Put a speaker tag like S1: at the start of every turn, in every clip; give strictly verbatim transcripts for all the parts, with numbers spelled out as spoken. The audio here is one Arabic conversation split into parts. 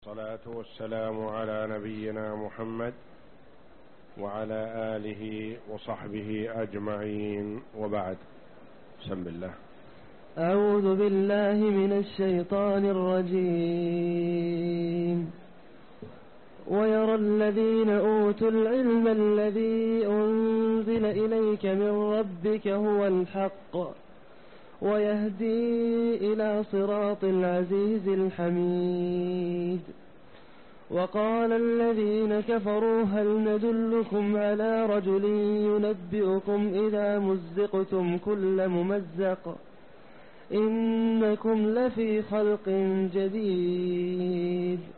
S1: والصلاة والسلام على نبينا محمد وعلى آله وصحبه أجمعين، وبعد. بسم الله.
S2: أعوذ بالله من الشيطان الرجيم. ويرى الذين أوتوا العلم الذي أنزل إليك من ربك هو الحق ويهدي إلى صراط العزيز الحميد. وقال الذين كفروا هل ندلكم على رجل ينبئكم إذا مزقتم كل ممزق إنكم لفي خلق جديد.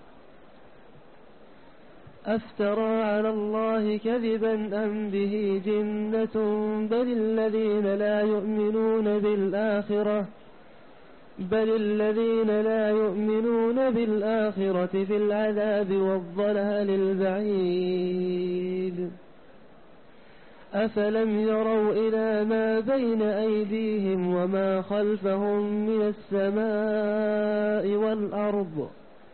S2: أفترى على الله كذبا أم به جنة بل الذين لا يؤمنون بالآخرة بل الذين لا يؤمنون بالآخرة في العذاب والضلال البعيد. أفلم يروا إلى ما بين أيديهم وما خلفهم من السماء والأرض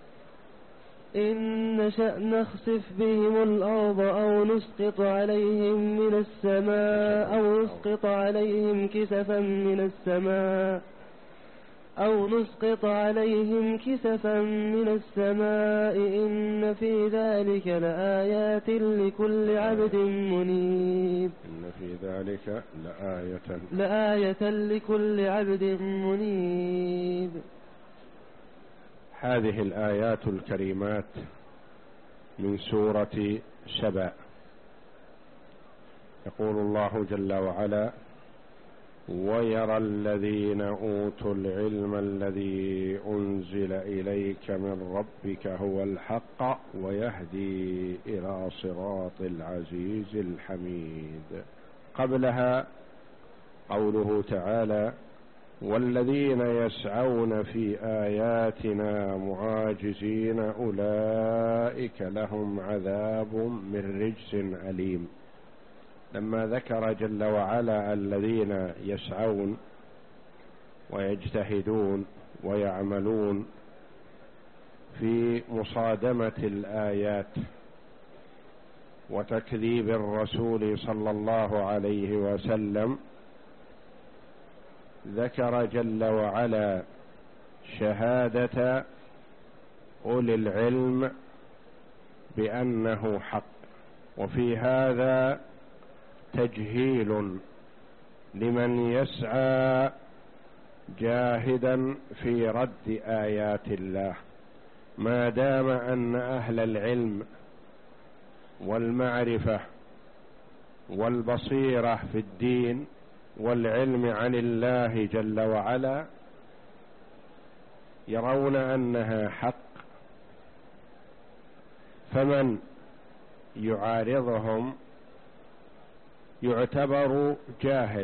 S2: إن نشأ نخسف بهم الأرض أو نسقط عليهم من السماء أو نسقط عليهم كسفا من السماء أو نسقط عليهم كسفا من السماء إن في ذلك لآيات لكل عبد منيب.
S1: إن في ذلك لآية
S2: لآية لكل عبد منيب.
S1: هذه الآيات الكريمات من سورة سبأ. يقول الله جل وعلا: ويرى الذين أوتوا العلم الذي أنزل إليك من ربك هو الحق ويهدي إلى صراط العزيز الحميد. قبلها قوله تعالى: والذين يسعون في آياتنا معاجزين أولئك لهم عذاب من رجز أليم. لما ذكر جل وعلا الذين يسعون ويجتهدون ويعملون في مصادمة الآيات وتكذيب الرسول صلى الله عليه وسلم، ذكر جل وعلا شهادة أولي العلم بأنه حق، وفي هذا تجهيل لمن يسعى جاهدا في رد آيات الله، ما دام أن أهل العلم والمعرفة والبصيرة في الدين والعلم عن الله جل وعلا يرون أنها حق، فمن يعارضهم يعتبر جاهل،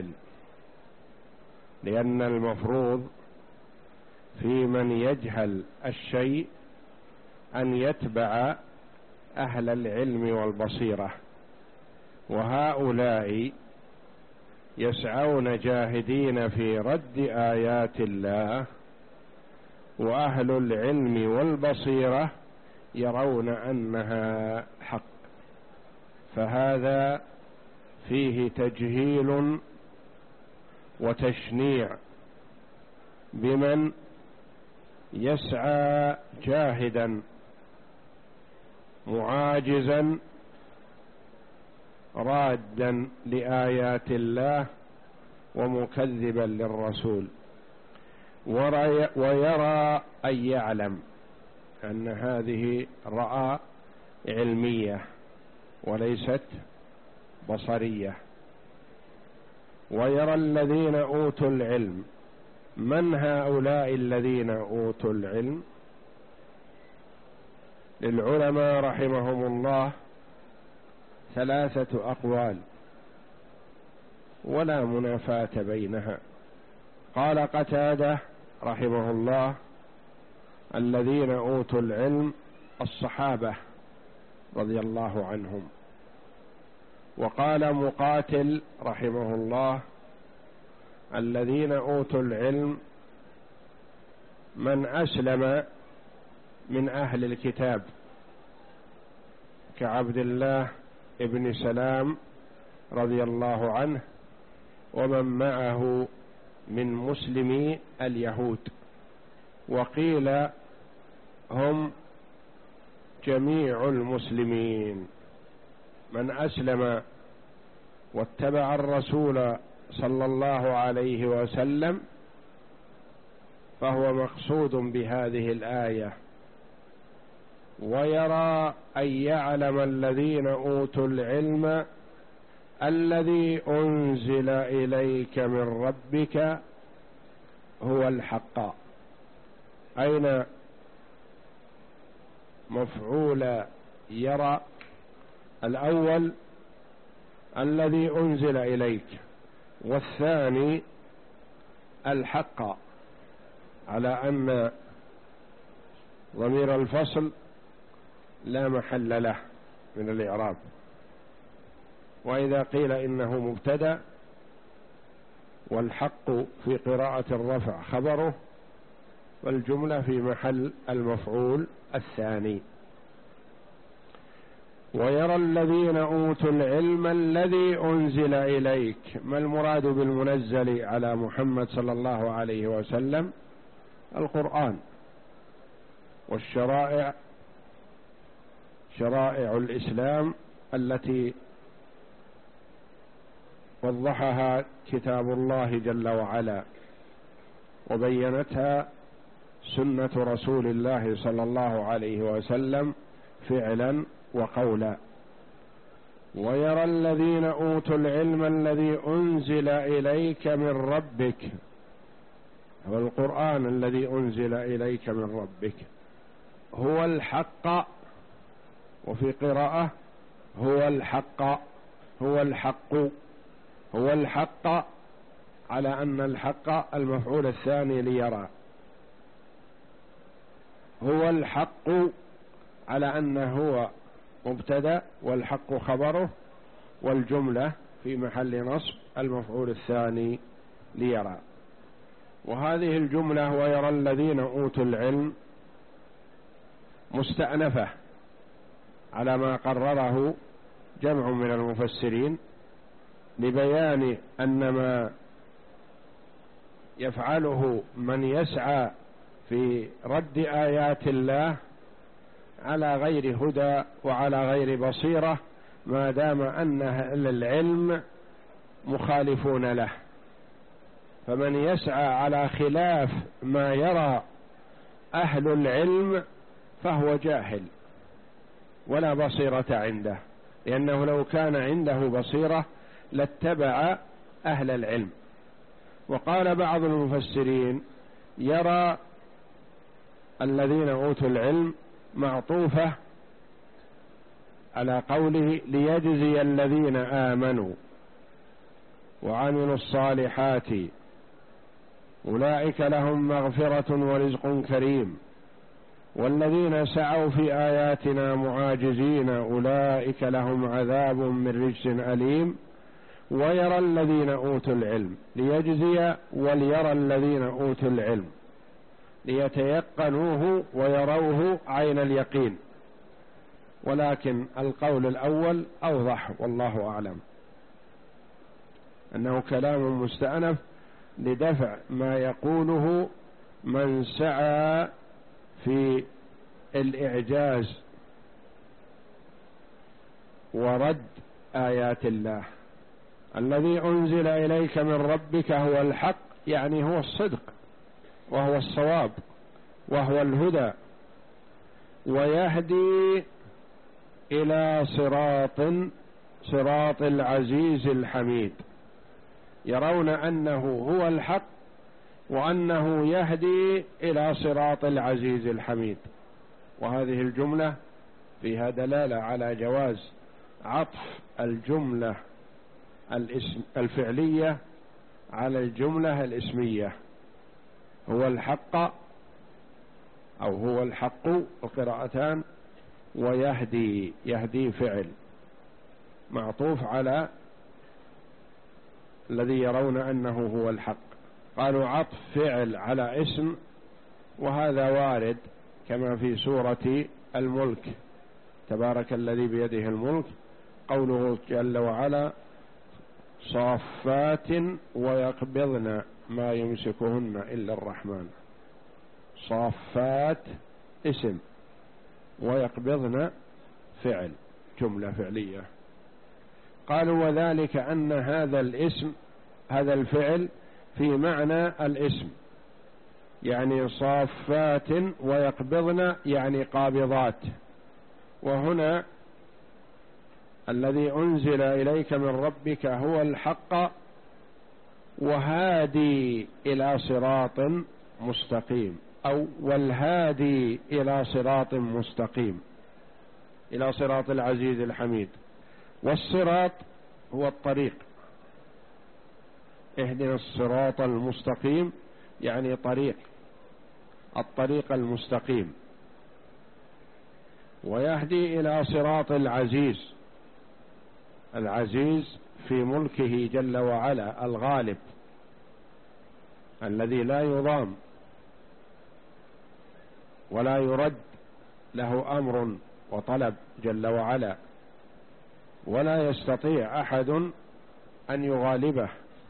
S1: لأن المفروض في من يجهل الشيء أن يتبع أهل العلم والبصيرة، وهؤلاء يسعون جاهدين في رد آيات الله، وأهل العلم والبصيرة يرون أنها حق، فهذا فيه تجهيل وتشنيع بمن يسعى جاهدا معاجزا رادا لآيات الله ومكذبا للرسول، ويرى أن يعلم أن هذه رأى علمية وليست بصرية. ويرى الذين أوتوا العلم. من هؤلاء الذين أوتوا العلم؟ للعلماء رحمهم الله ثلاثة أقوال ولا منافاة بينها. قال قتادة رحمه الله: الذين أوتوا العلم الصحابة رضي الله عنهم. وقال مقاتل رحمه الله: الذين أوتوا العلم من أسلم من أهل الكتاب كعبد الله ابن سلام رضي الله عنه ومن معه من مسلمي اليهود، وقيل هم جميع المسلمين من أسلم واتبع الرسول صلى الله عليه وسلم فهو مقصود بهذه الآية. ويرى أن يعلم الذين أوتوا العلم الذي أنزل إليك من ربك هو الحق. أين مفعول يرى؟ الأول الذي أنزل إليك، والثاني الحق، على أن ضمير الفصل لا محل له من الإعراب. وإذا قيل إنه مبتدأ والحق في قراءة الرفع خبره، والجملة في محل المفعول الثاني. ويرى الذين أوتوا العلم الذي أنزل إليك. ما المراد بالمنزل على محمد صلى الله عليه وسلم؟ القرآن والشرائع، شرائع الإسلام التي وضحها كتاب الله جل وعلا وبينتها سنة رسول الله صلى الله عليه وسلم فعلا وقولا. ويرى الذين أوتوا العلم الذي أنزل إليك من ربك، هو القرآن الذي أنزل إليك من ربك، هو الحق، وفي قراءة هو الحق، هو الحق، هو الحق، على أن الحق المفعول الثاني ليرى، هو الحق على أنه هو مبتدأ والحق خبره، والجملة في محل نصب المفعول الثاني ليرى. وهذه الجملة ويرى الذين أوتوا العلم مستأنفة على ما قرره جمع من المفسرين لبيان أن ما يفعله من يسعى في رد آيات الله على غير هدى وعلى غير بصيرة ما دام أن أهل العلم مخالفون له. فمن يسعى على خلاف ما يرى أهل العلم فهو جاهل ولا بصيرة عنده، لأنه لو كان عنده بصيرة لاتبع أهل العلم. وقال بعض المفسرين يرى الذين أوتوا العلم معطوفة على قوله ليجزي الذين آمنوا وعملوا الصالحات أولئك لهم مغفرة ورزق كريم، والذين سعوا في آياتنا معاجزين أولئك لهم عذاب من رجس أليم. ويرى الذين أوتوا العلم ليجزي، وليرى الذين أوتوا العلم ليتيقنوه ويروه عين اليقين، ولكن القول الأول أوضح والله أعلم، أنه كلام مستأنف لدفع ما يقوله من سعى في الإعجاز ورد آيات الله. الذي أنزل إليك من ربك هو الحق، يعني هو الصدق وهو الصواب وهو الهدى، ويهدي إلى صراط صراط العزيز الحميد. يرون أنه هو الحق وأنه يهدي إلى صراط العزيز الحميد. وهذه الجملة فيها دلالة على جواز عطف الجملة الاسم الفعلية على الجملة الاسمية. هو الحق أو هو الحق القراءتان، ويهدي، يهدي فعل معطوف على الذي يرون أنه هو الحق. قالوا عطف فعل على اسم، وهذا وارد كما في سورة الملك: تبارك الذي بيده الملك، قوله جل وعلا: صافات ويقبضن ما يمسكهن إلا الرحمن. صافات اسم، ويقبضن فعل، جملة فعلية. قالوا: وذلك أن هذا الاسم هذا الفعل في معنى الاسم، يعني صافات ويقبضن يعني قابضات. وهنا الذي أنزل إليك من ربك هو الحق وهادي إلى صراط مستقيم، أو والهادي إلى صراط مستقيم، إلى صراط العزيز الحميد. والصراط هو الطريق، اهدنا الصراط المستقيم يعني طريق، الطريق المستقيم. ويهدي إلى صراط العزيز، العزيز في ملكه جل وعلا، الغالب الذي لا يضام ولا يرد، له أمر وطلب جل وعلا، ولا يستطيع أحد أن يغالبه.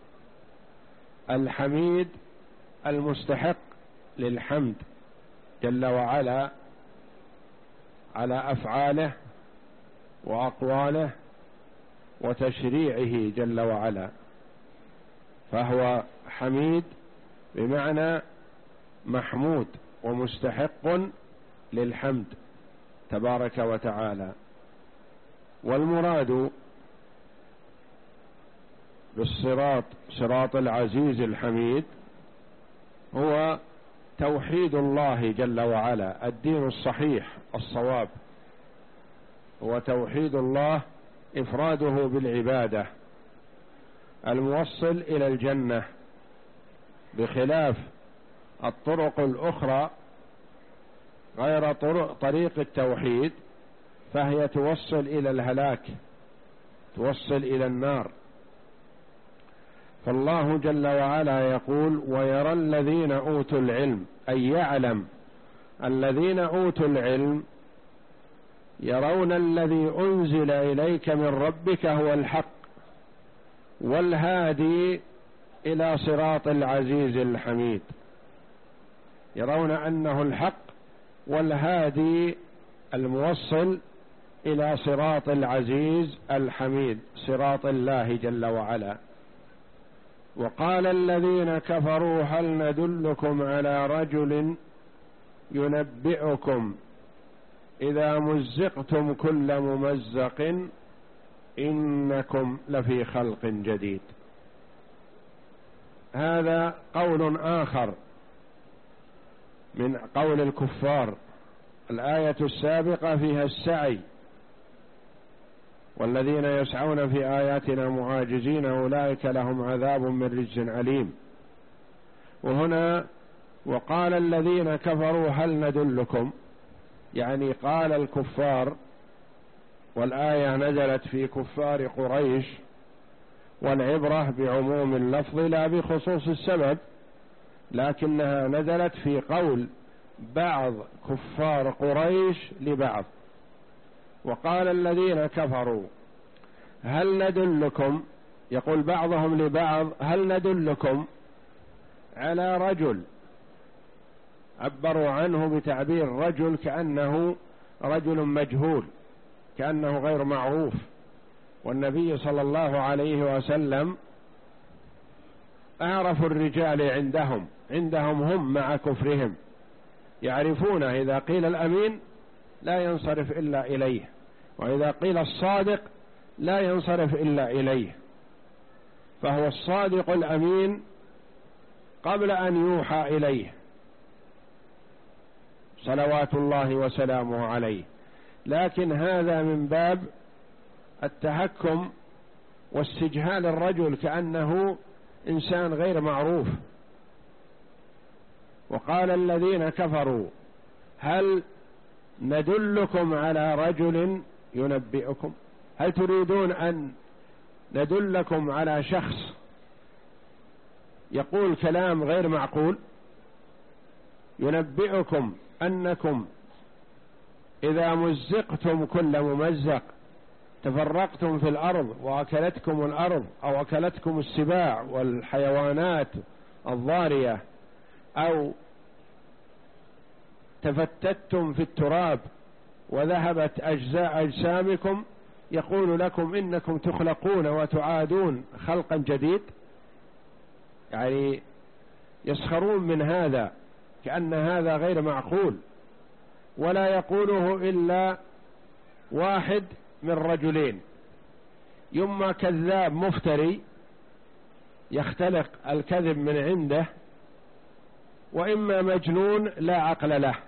S1: الحميد المستحق للحمد جل وعلا على أفعاله وأقواله وتشريعه جل وعلا، فهو حميد بمعنى محمود ومستحق للحمد تبارك وتعالى. والمراد بالصراط صراط العزيز الحميد هو توحيد الله جل وعلا، الدين الصحيح الصواب هو توحيد الله، إفراده بالعبادة، الموصل إلى الجنة، بخلاف الطرق الأخرى غير طريق التوحيد، فهي توصل إلى الهلاك، توصل إلى النار. فالله جل وعلا يقول: ويرى الذين أوتوا العلم، أي يعلم الذين أوتوا العلم، يرون الذي أنزل إليك من ربك هو الحق والهادي إلى صراط العزيز الحميد. يرون أنه الحق والهادي الموصل إلى صراط العزيز الحميد، صراط الله جل وعلا. وقال الذين كفروا: هل ندلكم على رجل ينبئكم إذا مزقتم كل ممزق إنكم لفي خلق جديد. هذا قول آخر من قول الكفار. الآية السابقة فيها السعي: والذين يسعون في آياتنا معاجزين أولئك لهم عذاب من رجز أليم. وهنا وقال الذين كفروا: هل ندلكم، يعني قال الكفار، والآية نزلت في كفار قريش، والعبرة بعموم اللفظ لا بخصوص السبب، لكنها نزلت في قول بعض كفار قريش لبعض. وقال الذين كفروا: هل ندلكم، يقول بعضهم لبعض: هل ندلكم على رجل، عبروا عنه بتعبير رجل كأنه رجل مجهول، كأنه غير معروف. والنبي صلى الله عليه وسلم أعرف الرجال عندهم عندهم هم مع كفرهم، يعرفون إذا قيل الأمين لا ينصرف إلا إليه، وإذا قيل الصادق لا ينصرف إلا إليه. فهو الصادق الأمين قبل أن يوحى إليه صلوات الله وسلامه عليه. لكن هذا من باب التهكم واستجهال الرجل كأنه إنسان غير معروف. وقال الذين كفروا: هل ندلكم على رجل ينبئكم، هل تريدون أن ندلكم على شخص يقول كلام غير معقول؟ ينبئكم أنكم إذا مزقتم كل ممزق تفرقتم في الأرض وأكلتكم الأرض أو أكلتكم السباع والحيوانات الضارية، أو تفتتم في التراب وذهبت أجزاء أجسامكم، يقول لكم إنكم تخلقون وتعادون خلقا جديد. يعني يسخرون من هذا كأن هذا غير معقول، ولا يقوله إلا واحد من رجلين: يما كذاب مفتري يختلق الكذب من عنده، وإما مجنون لا عقل له.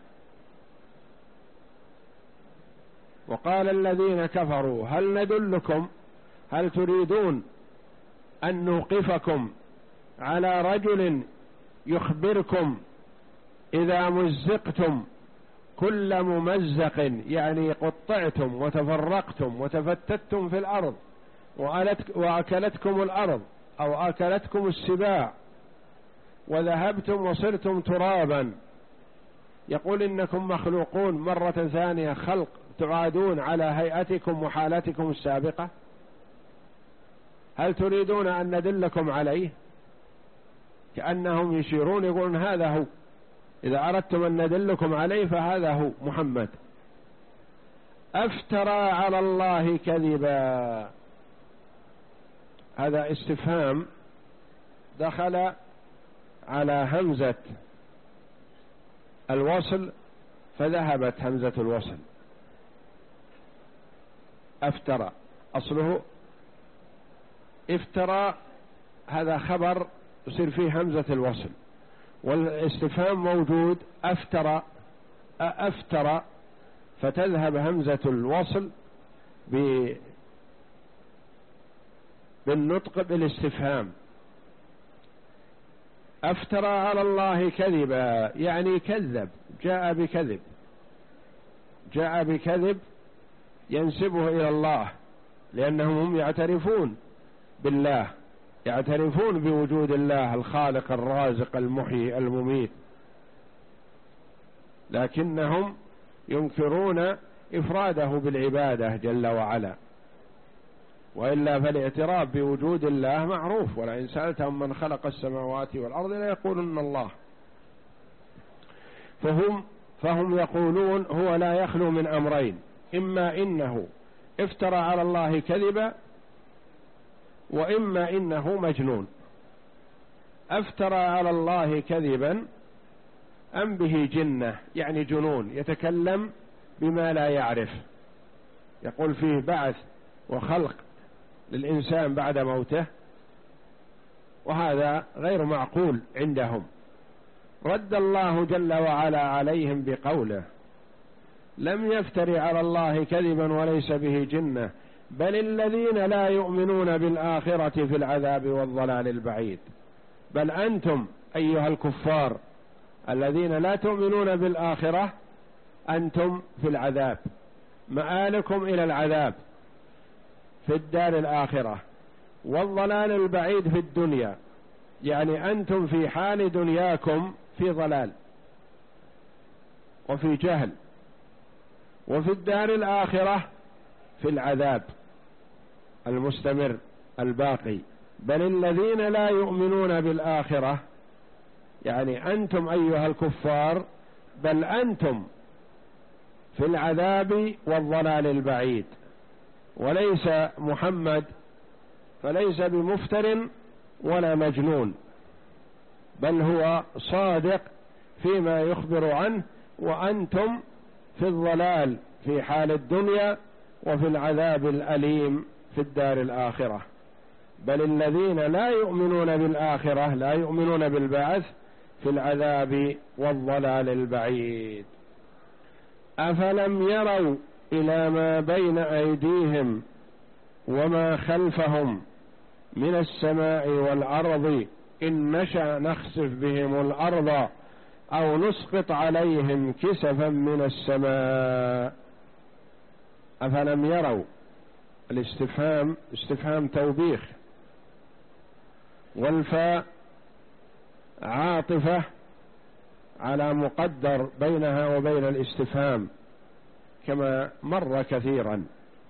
S1: وقال الذين كفروا: هل ندلكم، هل تريدون أن نوقفكم على رجل يخبركم إذا مزقتم كل ممزق، يعني قطعتم وتفرقتم وتفتتم في الأرض وأكلتكم الأرض أو أكلتكم السباع وذهبتم وصرتم ترابا، يقول إنكم مخلوقون مرة ثانية خلق تعادون على هيئتكم وحالتكم السابقة؟ هل تريدون أن ندلكم عليه؟ كأنهم يشيرون يقولون هذا هو، إذا أردتم أن ندلكم عليه فهذا هو محمد. أفترى على الله كذبا، هذا استفهام دخل على همزة الوصل فذهبت همزة الوصل. أفترى أصله افترى، هذا خبر يصير فيه همزة الوصل، والاستفهام موجود أفترى أفترى، فتذهب همزة الوصل بالنطق بالاستفهام. أفترى على الله كذبا يعني كذب، جاء بكذب، جاء بكذب ينسبه إلى الله، لأنهم هم يعترفون بالله، يعترفون بوجود الله الخالق الرازق المحيي المميت، لكنهم ينكرون إفراده بالعبادة جل وعلا. وإلا فالاعتراف بوجود الله معروف، ولئن سألتهم من خلق السماوات والأرض ليقولن الله. فهم فهم يقولون هو لا يخلو من أمرين: إما إنه افترى على الله كذبا، وإما إنه مجنون. افترى على الله كذبا أم به جنة، يعني جنون، يتكلم بما لا يعرف، يقول فيه بعث وخلق للإنسان بعد موته، وهذا غير معقول عندهم. رد الله جل وعلا عليهم بقوله: لم يفتر على الله كذبا وليس به جنة، بل الذين لا يؤمنون بالآخرة في العذاب والضلال البعيد. بل أنتم أيها الكفار الذين لا تؤمنون بالآخرة أنتم في العذاب، مآلكم إلى العذاب في الدار الآخرة، والضلال البعيد في الدنيا، يعني أنتم في حال دنياكم في ضلال وفي جهل، وفي الدار الآخرة في العذاب المستمر الباقي. بل الذين لا يؤمنون بالآخرة، يعني أنتم أيها الكفار، بل أنتم في العذاب والضلال البعيد. وليس محمد فليس بمفتر ولا مجنون، بل هو صادق فيما يخبر عنه، وأنتم في الضلال في حال الدنيا وفي العذاب الأليم في الدار الآخرة. بل الذين لا يؤمنون بالآخرة، لا يؤمنون بالبعث، في العذاب والضلال البعيد. أفلم يروا إلى ما بين أيديهم وما خلفهم من السماء والأرض إن نشأ نخسف بهم الأرض أو نسقط عليهم كسفا من السماء. أفلم يروا، الاستفهام استفهام توبيخ، والفاء عاطفة على مقدر بينها وبين الاستفهام كما مر كثيرا.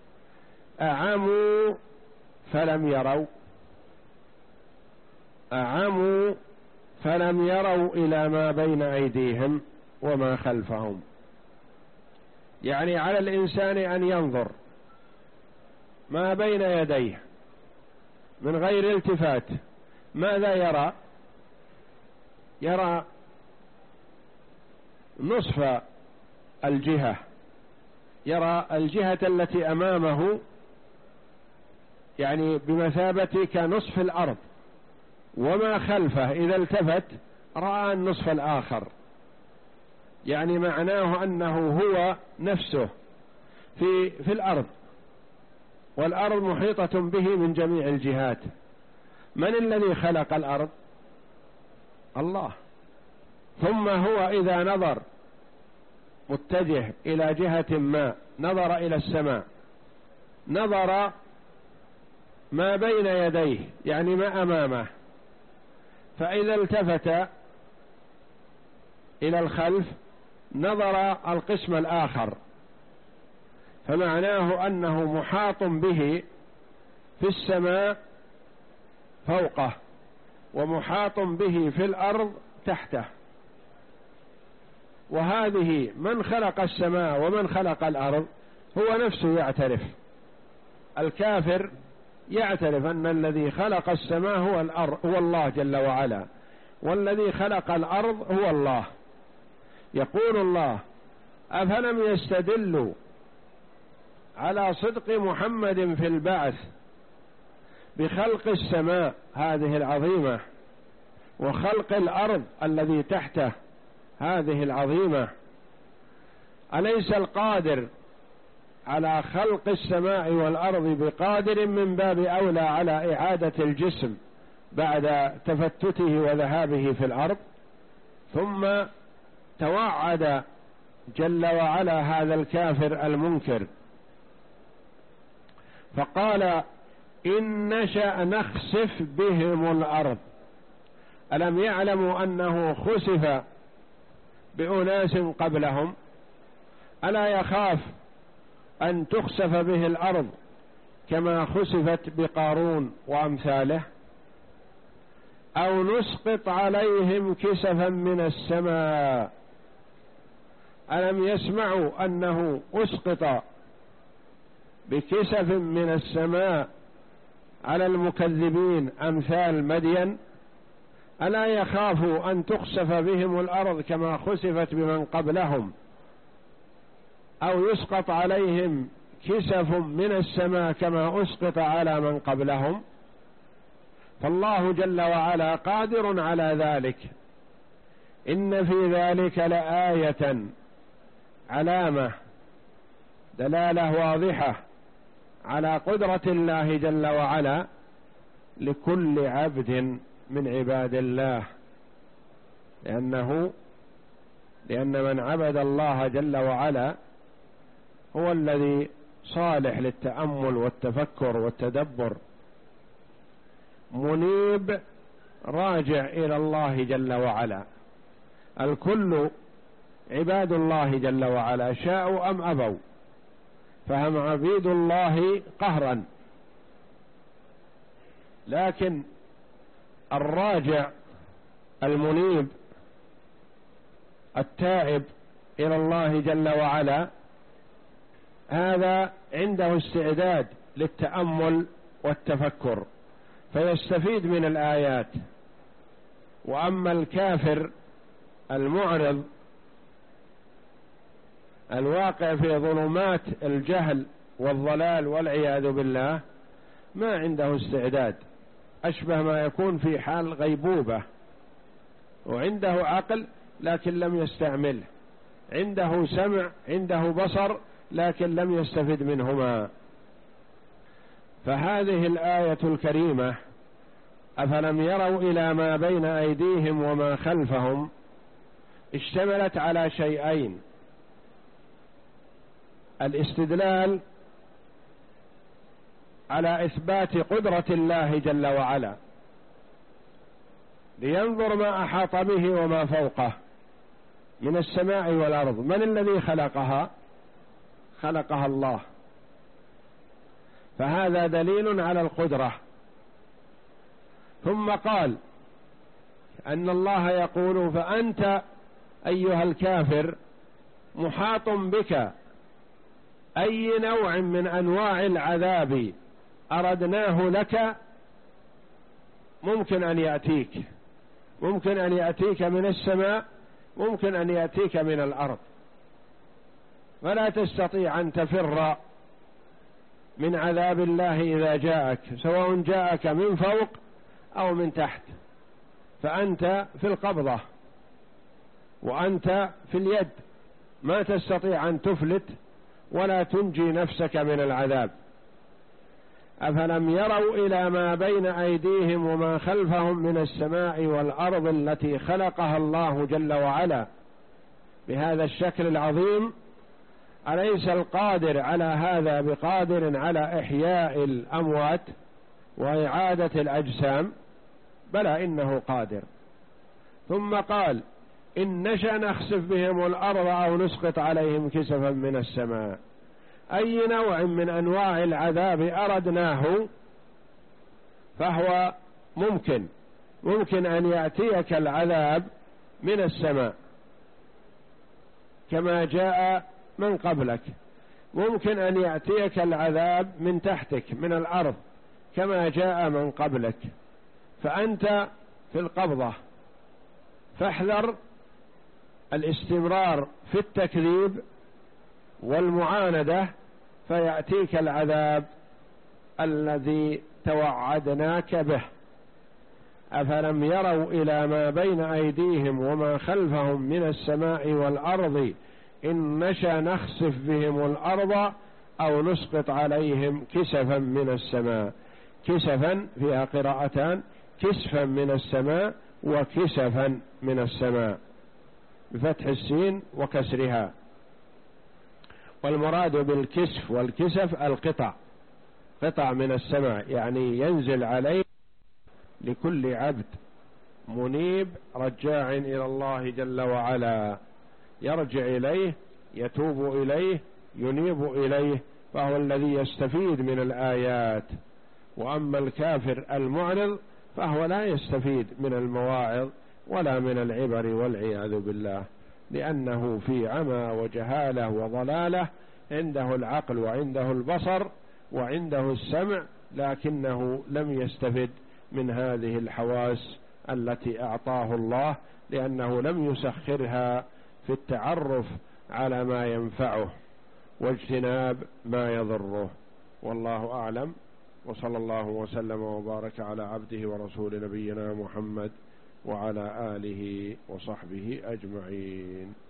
S1: أعموا فلم يروا، أعموا فلم يروا إلى ما بين أيديهم وما خلفهم، يعني على الإنسان أن ينظر ما بين يديه من غير التفات. ماذا يرى؟ يرى نصف الجهة، يرى الجهة التي أمامه يعني بمثابة كنصف الأرض، وما خلفه إذا التفت رأى النصف الآخر، يعني معناه أنه هو نفسه في في الأرض، والأرض محيطة به من جميع الجهات. من الذي خلق الأرض؟ الله. ثم هو إذا نظر متجه إلى جهة ما، نظر إلى السماء، نظر ما بين يديه يعني ما أمامه، فإذا التفت إلى الخلف نظر القسم الآخر، فمعناه أنه محاط به في السماء فوقه ومحاط به في الأرض تحته. وهذه من خلق السماء ومن خلق الأرض هو نفسه يعترف. الكافر يعترف أن الذي خلق السماء هو الأرض هو الله جل وعلا، والذي خلق الأرض هو الله. يقول الله: أفلم يستدلوا على صدق محمد في البعث بخلق السماء هذه العظيمة وخلق الأرض الذي تحته هذه العظيمة؟ أليس القادر على خلق السماء والأرض بقادر من باب أولى على إعادة الجسم بعد تفتته وذهابه في الأرض؟ ثم توعد جل وعلا هذا الكافر المنكر فقال: إن نشأ نخسف بهم الأرض. ألم يعلموا أنه خسف بأناس قبلهم؟ ألا يخاف أن تخسف به الأرض كما خسفت بقارون وأمثاله؟ أو نسقط عليهم كسفا من السماء. ألم يسمعوا أنه أسقط بكسف من السماء على المكذبين أمثال مدين؟ ألا يخافوا أن تخسف بهم الأرض كما خسفت بمن قبلهم؟ أو يسقط عليهم كسف من السماء كما أسقط على من قبلهم؟ فالله جل وعلا قادر على ذلك. إن في ذلك لآية، علامة، دلالة واضحة على قدرة الله جل وعلا لكل عبد من عباد الله، لأنه لأن من عبد الله جل وعلا هو الذي صالح للتأمل والتفكر والتدبر، منيب راجع إلى الله جل وعلا. الكل عباد الله جل وعلا شاءوا أم أبوا، فهم عبيد الله قهرا. لكن الراجع المنيب التائب إلى الله جل وعلا هذا عنده استعداد للتأمل والتفكر فيستفيد من الآيات. وأما الكافر المعرض الواقع في ظلمات الجهل والضلال والعياذ بالله ما عنده استعداد، أشبه ما يكون في حال غيبوبة، وعنده عقل لكن لم يستعمله، عنده سمع، عنده بصر، لكن لم يستفد منهما. فهذه الآية الكريمة أفلم يروا إلى ما بين أيديهم وما خلفهم اشتملت على شيئين: الاستدلال على إثبات قدرة الله جل وعلا لينظر ما أحاط به وما فوقه، من السماء والأرض، من الذي خلقها؟ خلقها الله، فهذا دليل على القدرة. ثم قال أن الله يقول: فأنت أيها الكافر محاط بك، أي نوع من أنواع العذاب أردناه لك ممكن أن يأتيك، ممكن أن يأتيك من السماء، ممكن أن يأتيك من الأرض، فلا تستطيع أن تفر من عذاب الله إذا جاءك، سواء جاءك من فوق أو من تحت، فأنت في القبضة وأنت في اليد، ما تستطيع أن تفلت ولا تنجي نفسك من العذاب. أفلم يروا إلى ما بين أيديهم وما خلفهم من السماء والأرض التي خلقها الله جل وعلا بهذا الشكل العظيم؟ أليس القادر على هذا بقادر على إحياء الأموات وإعادة الأجسام؟ بلى إنه قادر. ثم قال: إن نشأ نخسف بهم الأرض أو نسقط عليهم كسفا من السماء، أي نوع من أنواع العذاب أردناه فهو ممكن ممكن أن يأتيك العذاب من السماء كما جاء من قبلك، ممكن أن يأتيك العذاب من تحتك من الأرض كما جاء من قبلك، فأنت في القبضة، فاحذر الاستمرار في التكذيب والمعاندة فيأتيك العذاب الذي توعدناك به. أفلم يروا إلى ما بين أيديهم وما خلفهم من السماء والأرض إن نشأ نخسف بهم الأرض أو نسقط عليهم كسفا من السماء. كسفا فيها قراءتان: كسفا من السماء وكسفا من السماء بفتح السين وكسرها. والمراد بالكسف والكسف القطع، قطع من السماء، يعني ينزل عليه لكل عبد منيب رجاع إلى الله جل وعلا، يرجع إليه، يتوب إليه، ينيب إليه، فهو الذي يستفيد من الآيات. وأما الكافر المعرض فهو لا يستفيد من المواعظ ولا من العبر والعياذ بالله، لأنه في عمى وجهالة وضلالة، عنده العقل وعنده البصر وعنده السمع، لكنه لم يستفد من هذه الحواس التي أعطاه الله، لأنه لم يسخرها في التعرف على ما ينفعه واجتناب ما يضره. والله أعلم، وصلى الله وسلم وبارك على عبده ورسول نبينا محمد وعلى آله وصحبه أجمعين.